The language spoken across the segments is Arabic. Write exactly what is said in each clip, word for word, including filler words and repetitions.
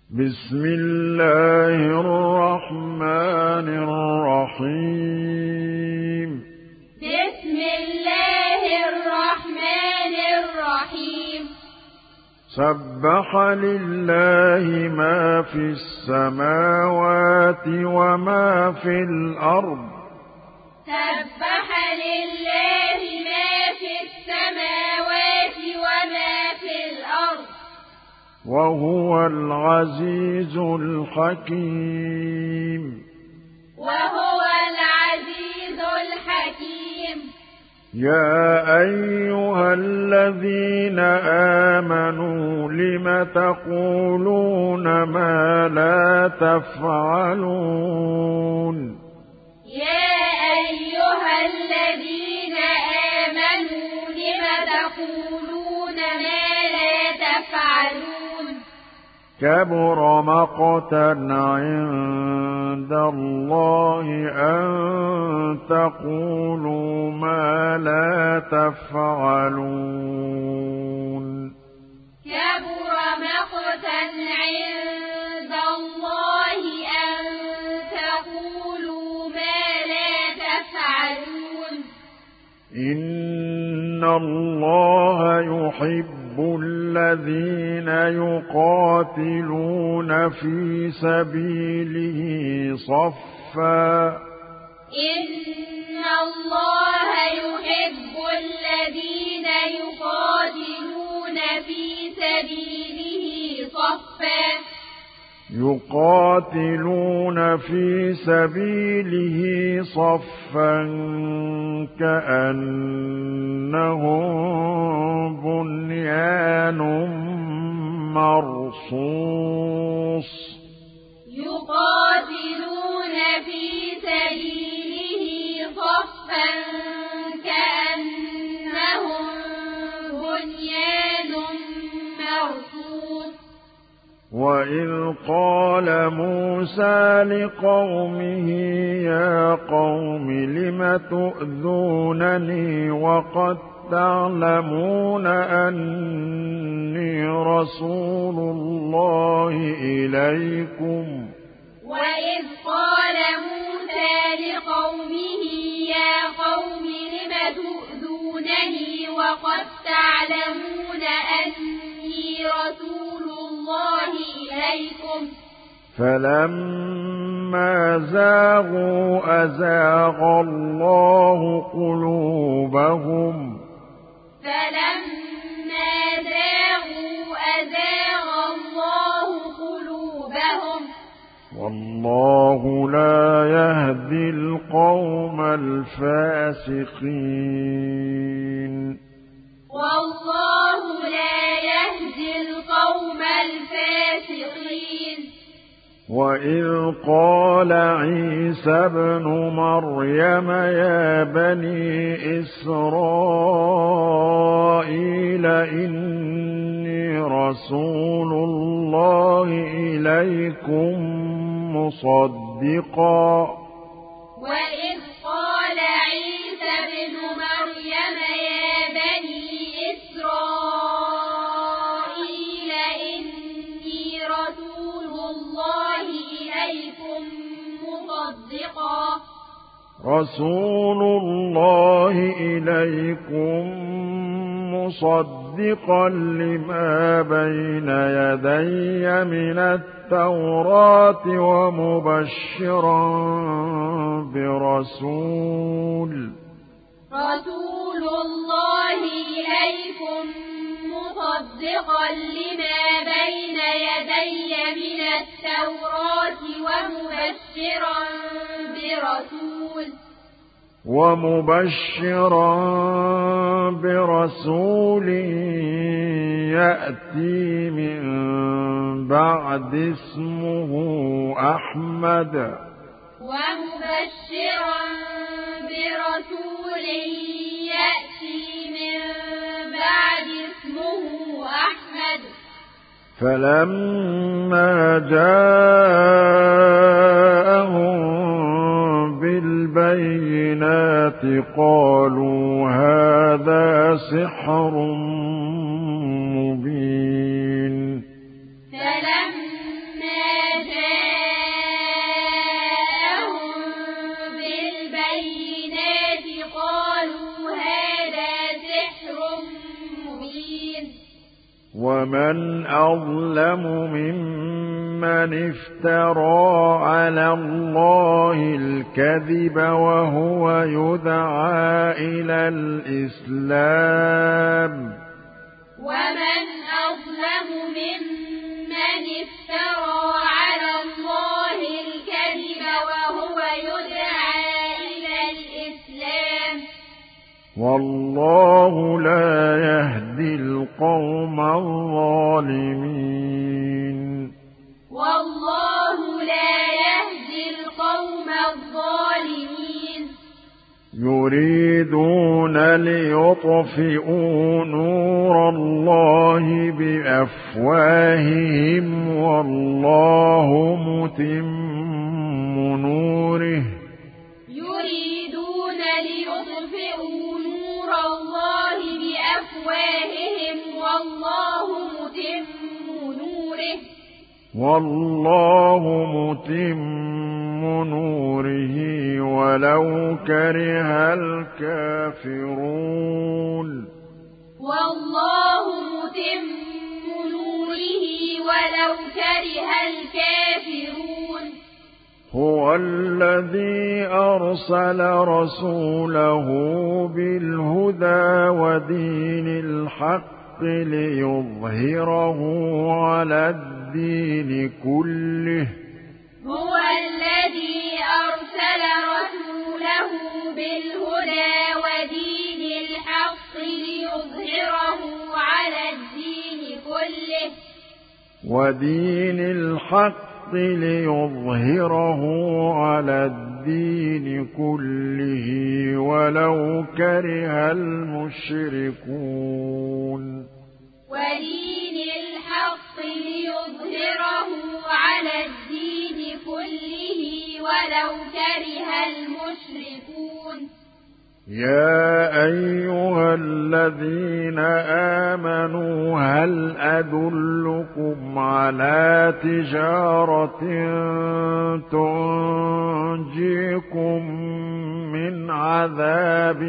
بسم الله الرحمن الرحيم بسم الله الرحمن الرحيم سبح لله ما في السماوات وما في الأرض سبح لله ما في السماوات وما في الأرض وهو العزيز الحكيم وهو العزيز الحكيم يا أيها الذين آمنوا لم تقولون ما لا تفعلون يا أيها الذين آمنوا لم تقولون ما لا تفعلون كبر مقتا عند الله أن تقولوا ما لا تفعلون كبر مقتا عند الله أن تقولوا ما لا تفعلون إن الله يحب الذين يقاتلون في سبيله صفا إن الله يحب الذين يقاتلون في سبيله صفا يقاتلون في سبيله صفا كأنهم بنيان مرصوص يقاتلون في سبيله صفا كأنهم بنيان مرصوص وإذ قال موسى لقومه يا قوم لم تؤذونني وقد تعلمون أني رسول الله إليكم وإذ قال موسى لقومه يا قوم لم تؤذونني وقد تعلمون أني رسول الله إليكم فلما زاغوا أزاغ الله قلوبهم فلما زاغوا أزاغ الله قلوبهم والله لا يهدي القوم الفاسقين والله لا يهدي القوم الفاسقين وإذ قال عيسى ابن مريم يا بني إسرائيل إني رسول الله إليكم مصدقا وإذ قال عيسى ابن مريم يا بني إسرائيل إني رسول الله إليكم مصدقا رسول الله إليكم مصدقا لما بين يدي من التوراة ومبشرا برسول رسول الله إليكم مصدقا لما بين يدي من التوراة ومبشرا برسول ومبشرا برسول يأتي من بعد اسمه أحمد ومبشرا برسول يأتي من بعد اسمه أحمد فلما جاءهم بالبينات قالوا هذا سحر مبين فلما ومن أظلم ممن افترى على الله الكذب وهو يدعى إلى الإسلام ومن أظلم ممن افترى على الله الكذب وهو يدعى إلى الإسلام والله لا يهدي القوم الظالمين والله لا يهدي القوم الظالمين يريدون ليطفئوا نور الله بأفواههم والله متم نوره يريدون ليطفئوا نور الله بأفواههم والله متم نوره والله متم نوره ولو كره الكافرون والله متم نوره ولو كره الكافرون هو الذي أرسل رسوله بالهدى ودين الحق ليظهره على الدين كله هو الذي أرسل رسوله بالهدى ودين الحق ليظهره على الدين كله ودين الحق ليظهره على الدين كله ولو كره المشركون ودين الحق ليظهره على الدين كله ولو كره المشركون يا أيها الذين آمنوا هل أدلكم على تجارة تنجيكم من عذاب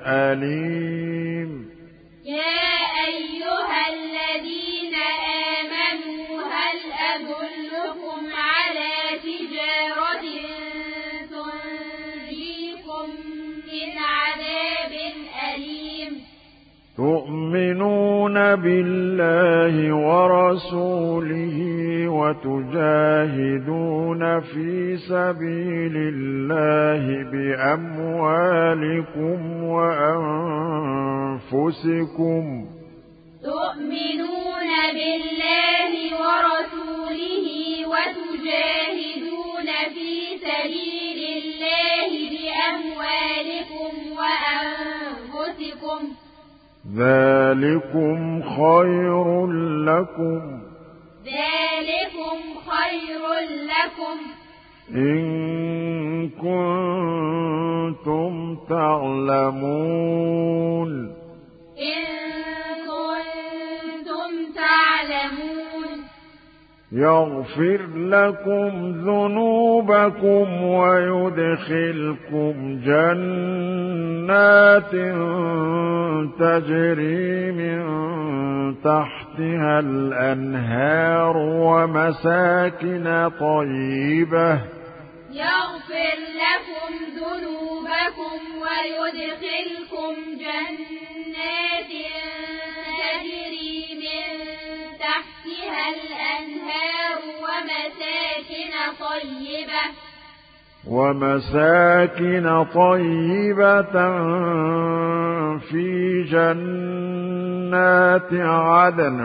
أليم يا أيها الذين آمنوا هل أدلكم على تجارة تنجيكم من عذاب أليم تؤمنون بالله ورسوله وتجاهدون في سبيل الله بأموالكم وأنفسكم تؤمنون بالله ورسوله وتجاهدون في سبيل الله بأموالكم وأنفسكم ذلكم خير لكم ذلكم خير لكم إن كنتم تعلمون إن كنتم تعلمون يغفر لكم ذنوبكم ويدخلكم جنات تجري من تحتها الأنهار ومساكن طيبة يغفر لكم ذنوبكم ويدخلكم جنات تجري من تحتها الأنهار ومساكن طيبة ومساكن طيبة في جنات عدن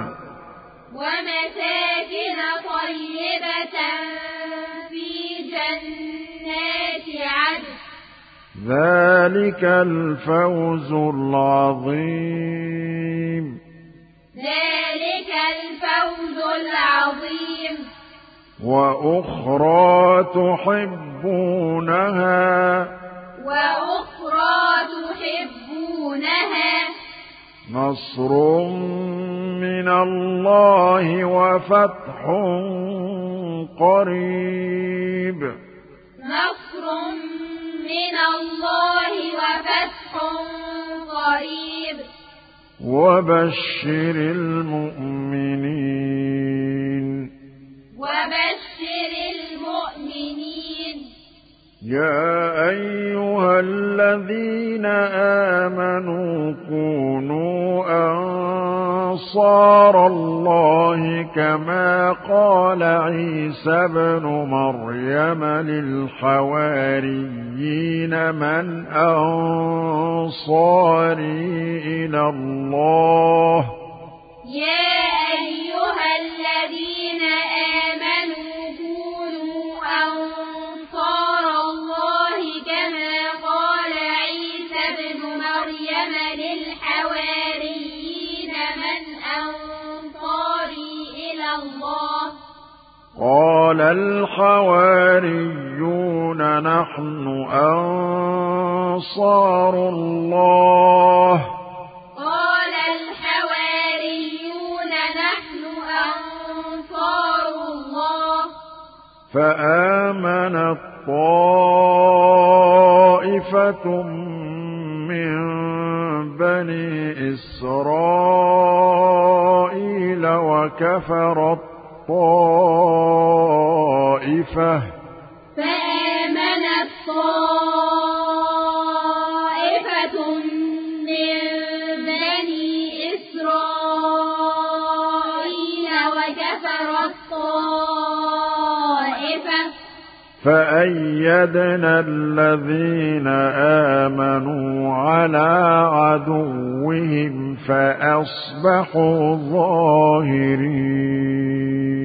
ومساكن طيبة في جنات عدن ذلك الفوز العظيم ذلك الفوز العظيم وأخرى تحبونها وأخرى تحبونها نصر من الله وفتح قريب نصر من الله وفتح قريب وبشر المؤمنين وبشر المؤمنين يا أيها الذين آمنوا كونوا أنصار الله كما قال عيسى ابن مريم للحواريين من أنصاري إلى الله يا أيها الذين آمنوا كونوا أنصار الله كما قال عيسى ابن مريم للحواريين من أنصاري إلى الله قال الحواريون نحن أنصار الله قال الحواريون نحن أنصار الله فآمنت طائفة من بني إسرائيل وكفرت طائفة فآمنت طائفة من بني إسرائيل وكفرت طائفة فأيدنا الذين آمنوا على عدوهم فأصبحوا ظاهرين